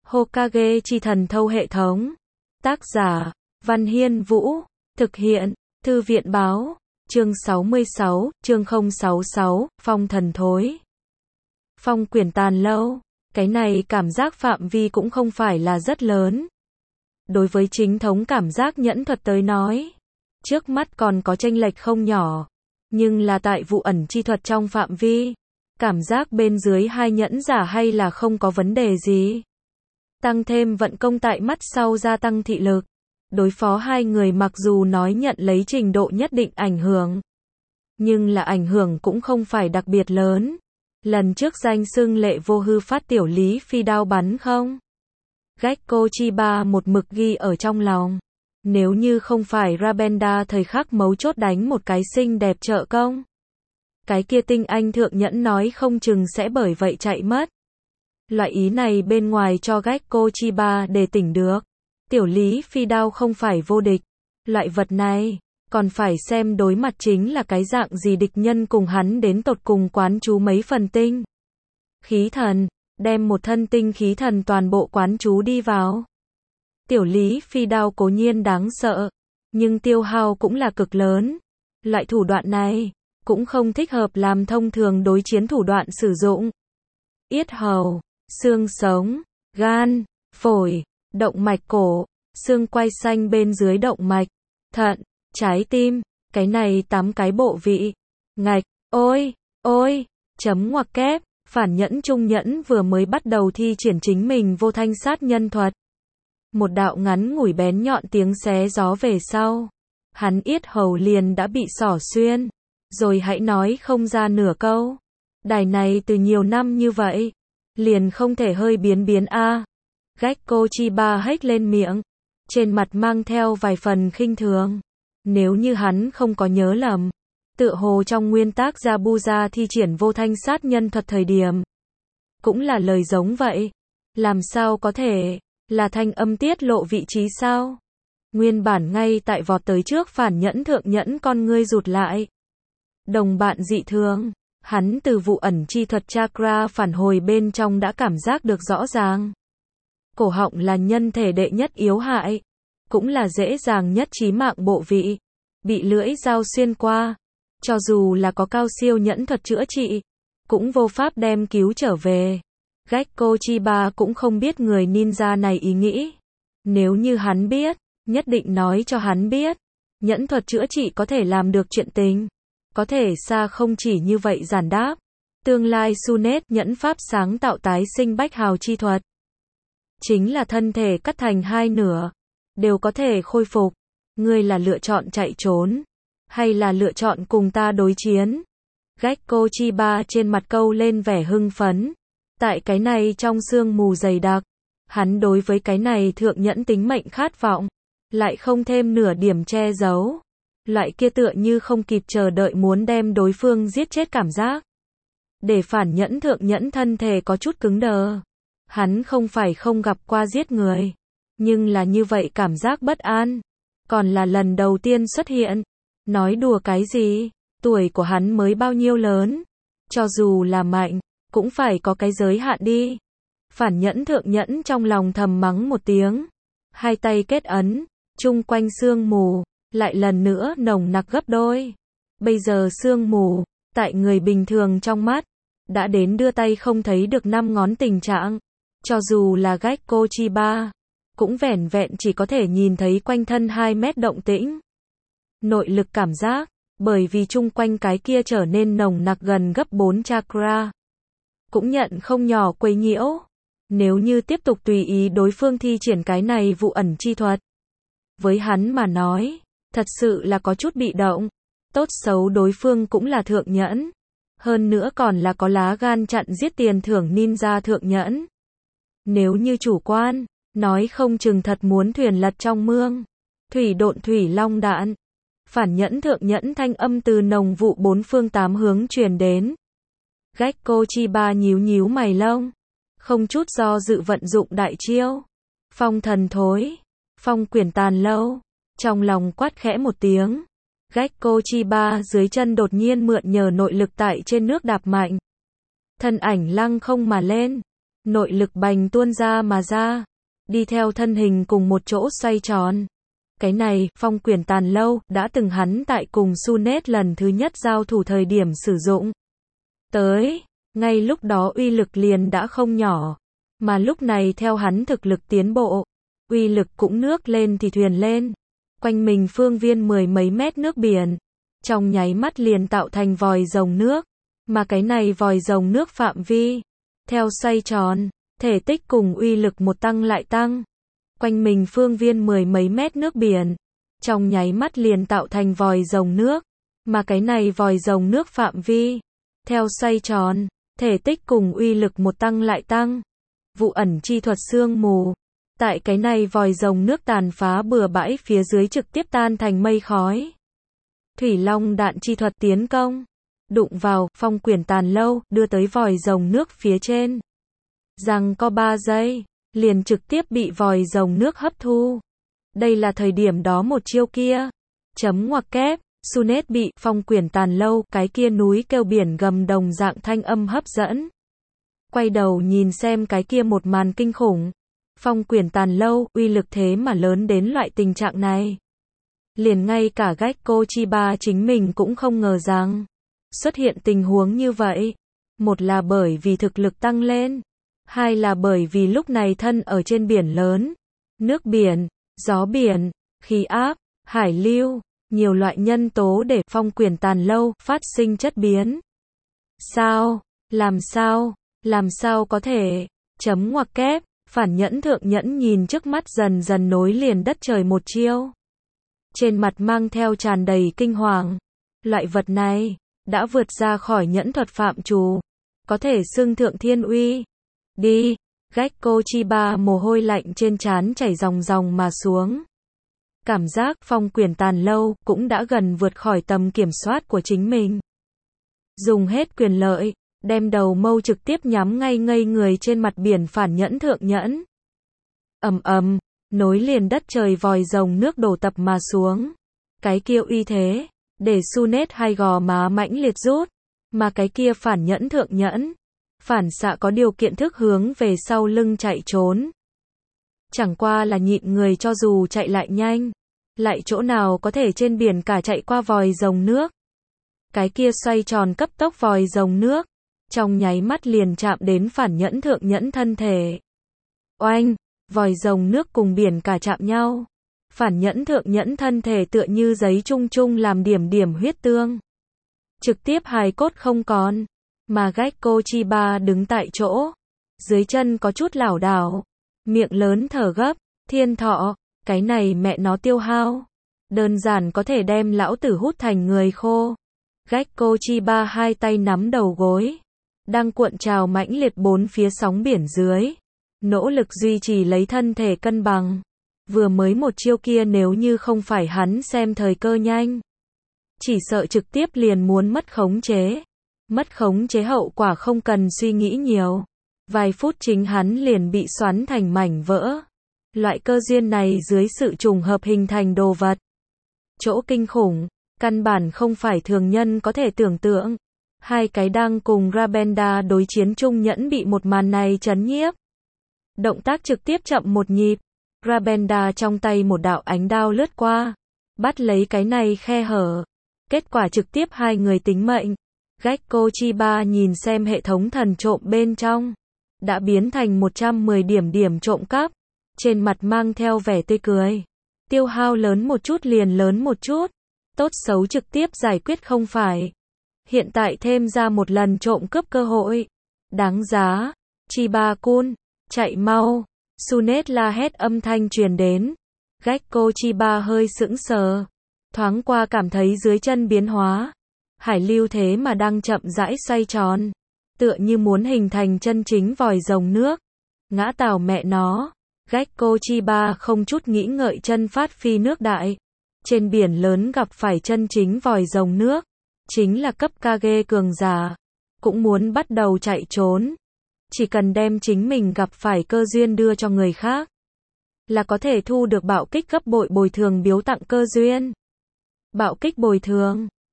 Hokage chi thần thâu hệ thống. Tác giả, Văn Hiên Vũ. Thực hiện, Thư viện báo. Chương 66, chương 066, phong thần thối. Phong quyển tàn lâu. Cái này cảm giác phạm vi cũng không phải là rất lớn. Đối với chính thống cảm giác nhẫn thuật tới nói, trước mắt còn có chênh lệch không nhỏ. Nhưng là tại vụ ẩn chi thuật trong phạm vi, cảm giác bên dưới hai nhẫn giả hay là không có vấn đề gì. Tăng thêm vận công tại mắt sau gia tăng thị lực. Đối phó hai người mặc dù nói nhận lấy trình độ nhất định ảnh hưởng, nhưng là ảnh hưởng cũng không phải đặc biệt lớn. Lần trước danh xưng lệ vô hư phát tiểu Lý Phi đao bắn không? Gekko Chiba một mực ghi ở trong lòng. Nếu như không phải Rabenda thời khắc mấu chốt đánh một cái xinh đẹp trợ công, cái kia tinh anh thượng nhẫn nói không chừng sẽ bởi vậy chạy mất. Loại ý này bên ngoài cho Gekko Chiba để tỉnh được. Tiểu Lý Phi đao không phải vô địch. Loại vật này, còn phải xem đối mặt chính là cái dạng gì địch nhân cùng hắn đến tột cùng quán chú mấy phần tinh khí thần, đem một thân tinh khí thần toàn bộ quán chú đi vào. Tiểu Lý Phi đao cố nhiên đáng sợ, nhưng tiêu hao cũng là cực lớn. Loại thủ đoạn này, cũng không thích hợp làm thông thường đối chiến thủ đoạn sử dụng. Yết hầu, xương sống, gan, phổi, động mạch cổ, xương quai xanh bên dưới động mạch, thận, trái tim, cái này 8 cái bộ vị. Ngạch, ôi, chấm ngoặc kép, phản nhẫn trung nhẫn vừa mới bắt đầu thi triển chính mình vô thanh sát nhân thuật. Một đạo ngắn ngủi bén nhọn tiếng xé gió về sau, hắn yết hầu liền đã bị xỏ xuyên, rồi hãy nói không ra nửa câu. Đài này từ nhiều năm như vậy, liền không thể hơi biến a. Gekko Chiba hét lên miệng, trên mặt mang theo vài phần khinh thường. Nếu như hắn không có nhớ lầm, tựa hồ trong nguyên tác Zabuza thi triển vô thanh sát nhân thuật thời điểm, cũng là lời giống vậy. Làm sao có thể, là thanh âm tiết lộ vị trí sao? Nguyên bản ngay tại vọt tới trước phản nhẫn thượng nhẫn con ngươi rụt lại. Đồng bạn dị thường, hắn từ vụ ẩn chi thuật chakra phản hồi bên trong đã cảm giác được rõ ràng. Cổ họng là nhân thể đệ nhất yếu hại, cũng là dễ dàng nhất chí mạng bộ vị, bị lưỡi dao xuyên qua, cho dù là có cao siêu nhẫn thuật chữa trị, cũng vô pháp đem cứu trở về. Gekko Chiba cũng không biết người ninja này ý nghĩ. Nếu như hắn biết, nhất định nói cho hắn biết, nhẫn thuật chữa trị có thể làm được chuyện tình, có thể xa không chỉ như vậy giản đáp. Tương lai Sunet nhẫn pháp sáng tạo tái sinh bách hào chi thuật, chính là thân thể cắt thành hai nửa, đều có thể khôi phục. Ngươi là lựa chọn chạy trốn, hay là lựa chọn cùng ta đối chiến? Gekko Chiba trên mặt câu lên vẻ hưng phấn. Tại cái này trong sương mù dày đặc, hắn đối với cái này thượng nhẫn tính mệnh khát vọng, lại không thêm nửa điểm che giấu. Loại kia tựa như không kịp chờ đợi muốn đem đối phương giết chết cảm giác. Để phản nhẫn thượng nhẫn thân thể có chút cứng đờ. Hắn không phải không gặp qua giết người, nhưng là như vậy cảm giác bất an, còn là lần đầu tiên xuất hiện. Nói đùa cái gì, tuổi của hắn mới bao nhiêu lớn, cho dù là mạnh, cũng phải có cái giới hạn đi. Phản nhẫn thượng nhẫn trong lòng thầm mắng một tiếng, hai tay kết ấn, chung quanh sương mù, lại lần nữa nồng nặc gấp đôi. Bây giờ sương mù, tại người bình thường trong mắt, đã đến đưa tay không thấy được 5 ngón tình trạng. Cho dù là Gekko Chiba, cũng vẻn vẹn chỉ có thể nhìn thấy quanh thân 2 mét động tĩnh. Nội lực cảm giác, bởi vì chung quanh cái kia trở nên nồng nặc gần gấp 4 chakra, cũng nhận không nhỏ quấy nhiễu. Nếu như tiếp tục tùy ý đối phương thi triển cái này vụ ẩn chi thuật, với hắn mà nói, thật sự là có chút bị động. Tốt xấu đối phương cũng là thượng nhẫn, hơn nữa còn là có lá gan chặn giết tiền thưởng ninja thượng nhẫn. Nếu như chủ quan, nói không chừng thật muốn thuyền lật trong mương, thủy độn thủy long đạn. Phản nhẫn thượng nhẫn thanh âm từ nồng vụ 4 phương 8 hướng truyền đến. Gekko Chiba nhíu mày lông, không chút do dự vận dụng đại chiêu. Phong thần thối, phong quyển tàn lâu, trong lòng quát khẽ một tiếng. Gekko Chiba dưới chân đột nhiên mượn nhờ nội lực tại trên nước đạp mạnh. Thân ảnh lăng không mà lên. nội lực bành tuôn ra mà ra, đi theo thân hình cùng một chỗ xoay tròn. Cái này, Phong Quyển Tàn Lâu, đã từng hắn tại cùng Sunet lần thứ nhất giao thủ thời điểm sử dụng. Ngay lúc đó uy lực liền đã không nhỏ, mà lúc này theo hắn thực lực tiến bộ, uy lực cũng nước lên thì thuyền lên. Quanh mình phương viên 10 mấy mét nước biển, trong nháy mắt liền tạo thành vòi rồng nước, mà cái này vòi rồng nước phạm vi, theo xoay tròn, thể tích cùng uy lực một tăng lại tăng. Quanh mình phương viên 10 mấy mét nước biển, trong nháy mắt liền tạo thành vòi rồng nước, mà cái này vòi rồng nước phạm vi, theo xoay tròn, thể tích cùng uy lực một tăng lại tăng. Vụ ẩn chi thuật sương mù, tại cái này vòi rồng nước tàn phá bừa bãi phía dưới trực tiếp tan thành mây khói. Thủy Long đạn chi thuật tiến công, đụng vào, Phong Quyển Tàn Lâu, đưa tới vòi rồng nước phía trên. Rằng có 3 giây, liền trực tiếp bị vòi rồng nước hấp thu. Đây là thời điểm đó một chiêu kia. Chấm ngoặc kép, Sunet bị Phong Quyển Tàn Lâu, cái kia núi kêu biển gầm đồng dạng thanh âm hấp dẫn. Quay đầu nhìn xem cái kia một màn kinh khủng. Phong Quyển Tàn Lâu, uy lực thế mà lớn đến loại tình trạng này. Liền ngay cả Gekko Chiba chính mình cũng không ngờ rằng xuất hiện tình huống như vậy. Một là bởi vì thực lực tăng lên, hai là bởi vì lúc này thân ở trên biển lớn, nước biển, gió biển, khí áp, hải lưu, nhiều loại nhân tố để Phong Quyển Tàn Lâu phát sinh chất biến. Làm sao có thể? Chấm ngoặc kép, Phản Nhẫn Thượng Nhẫn nhìn trước mắt dần dần nối liền đất trời một chiêu. Trên mặt mang theo tràn đầy kinh hoàng. Loại vật này, đã vượt ra khỏi nhẫn thuật phạm trù. Có thể xưng thượng thiên uy. Đi, Gekko Chiba mồ hôi lạnh trên trán chảy ròng ròng mà xuống. Cảm giác Phong Quyển Tàn Lâu cũng đã gần vượt khỏi tầm kiểm soát của chính mình. Dùng hết quyền lợi, đem đầu mâu trực tiếp nhắm ngay ngây người trên mặt biển Phản Nhẫn Thượng Nhẫn. Ầm ầm, nối liền đất trời vòi rồng nước đổ tập mà xuống. Cái kia uy thế, để Sunet hai gò má mãnh liệt rút, mà cái kia Phản Nhẫn Thượng Nhẫn, phản xạ có điều kiện thức hướng về sau lưng chạy trốn. Chẳng qua là nhịn người cho dù chạy lại nhanh, lại chỗ nào có thể trên biển cả chạy qua vòi rồng nước. Cái kia xoay tròn cấp tốc vòi rồng nước, trong nháy mắt liền chạm đến Phản Nhẫn Thượng Nhẫn thân thể. Oanh, vòi rồng nước cùng biển cả chạm nhau. Phản Nhẫn Thượng Nhẫn thân thể tựa như giấy chung chung làm điểm điểm huyết tương. Trực tiếp hài cốt không còn. Mà Gekko Chiba đứng tại chỗ, dưới chân có chút lảo đảo, miệng lớn thở gấp, thiên thọ, cái này mẹ nó tiêu hao. Đơn giản có thể đem lão tử hút thành người khô. Gekko Chiba hai tay nắm đầu gối, đang cuộn trào mãnh liệt bốn phía sóng biển dưới. Nỗ lực duy trì lấy thân thể cân bằng. Vừa mới một chiêu kia nếu như không phải hắn xem thời cơ nhanh, chỉ sợ trực tiếp liền muốn mất khống chế. Mất khống chế hậu quả không cần suy nghĩ nhiều. Vài phút chính hắn liền bị xoắn thành mảnh vỡ. Loại cơ duyên này dưới sự trùng hợp hình thành đồ vật. Chỗ kinh khủng, căn bản không phải thường nhân có thể tưởng tượng. Hai cái đang cùng Rabenda đối chiến chung nhẫn bị một màn này chấn nhiếp. Động tác trực tiếp chậm một nhịp. Rabenda trong tay một đạo ánh đao lướt qua, bắt lấy cái này khe hở. Kết quả trực tiếp hai người tính mệnh. Gekko Chiba nhìn xem hệ thống thần trộm bên trong, đã biến thành 110 điểm trộm cắp, trên mặt mang theo vẻ tươi cười. Tiêu hao lớn một chút liền lớn một chút, tốt xấu trực tiếp giải quyết không phải. Hiện tại thêm ra một lần trộm cướp cơ hội. Đáng giá. Chiba-kun, chạy mau. Sunet la hét âm thanh truyền đến. Gekko Chiba hơi sững sờ, thoáng qua cảm thấy dưới chân biến hóa. Hải lưu thế mà đang chậm rãi xoay tròn, tựa như muốn hình thành chân chính vòi rồng nước. Ngã tào mẹ nó. Gekko Chiba không chút nghĩ ngợi chân phát phi nước đại. Trên biển lớn gặp phải chân chính vòi rồng nước, chính là cấp Kage cường giả, cũng muốn bắt đầu chạy trốn. Chỉ cần đem chính mình gặp phải cơ duyên đưa cho người khác, là có thể thu được bạo kích gấp bội bồi thường biếu tặng cơ duyên. Bạo kích bồi thường.